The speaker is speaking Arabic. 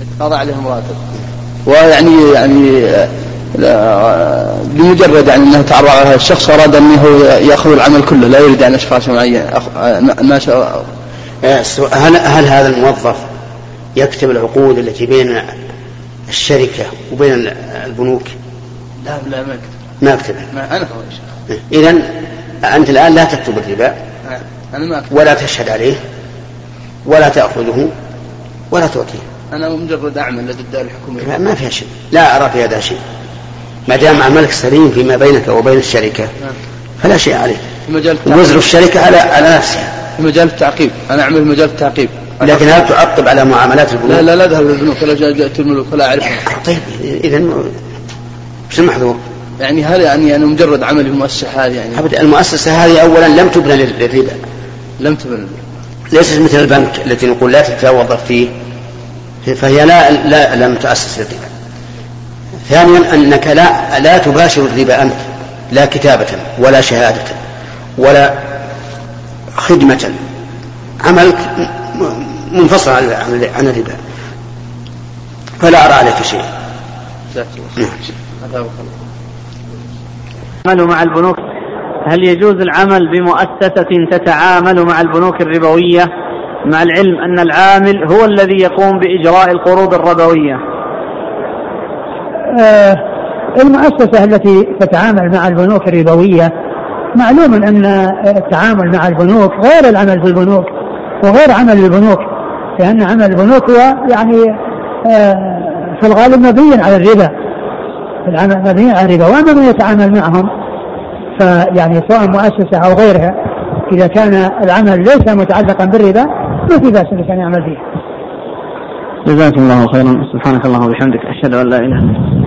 قضى عليهم راتب، ويعني بمجرد يعني أنه تعرض على الشخص أراد أنه يأخذ العمل كله لا يريد عن أشخاص معين. هل هذا الموظف يكتب العقود التي بين الشركة وبين البنوك؟ لا ما يكتب. أنا إذن أنت الآن لا تكتب الربا ولا تشهد عليه ولا تأخذه ولا تعطيه. أنا مجرد أعمل لدى الدار الحكومية. ما فيها شيء، لا أرى في هذا شيء، ما دام عملك سليم فيما بينك وبين الشركة فلا شيء عليه. وزر الشركة على نفسها. في مجال التعقيب، أنا أعمل في مجال التعقيب. لكن هل تعقب على معاملات البنوك؟ لا أذهب للبنوك ولا جاءت الملوك ولا أعرفها. طيب إذن وش المحظور؟ يعني هل يعني أنا مجرد عمل في المؤسسة هذه يعني المؤسسة هذه أولا لم تبنى للربا، لم تبنى، ليست مثل البنك التي نقول لا تتوظف فيه، فهي لم تؤسس للربا. ثانيا أنك لا تباشر الربا أنت، لا كتابة ولا شهادة ولا خدمة، عملك منفصل عن الربا، فلا أرى عليك شيء. العمل مع البنوك، هل يجوز العمل بمؤسسة تتعامل مع البنوك الربوية مع العلم أن العامل هو الذي يقوم بإجراء القروض الربوية؟ المؤسسة التي تتعامل مع البنوك الربوية معلوم أن التعامل مع البنوك غير العمل في البنوك وغير عمل البنوك، لأن عمل البنوك هو يعني في الغالب مبني على الربا، العمل مبني على الربا. وأما من يتعامل معهم فيعني سواء مؤسسة أو غيرها إذا كان العمل ليس متعلقا بالربا ما في بأس أن يعمل فيه. جزاكم الله خيرا. سبحانك اللهم وبحمدك، أشهد أن لا إله إلا أنت.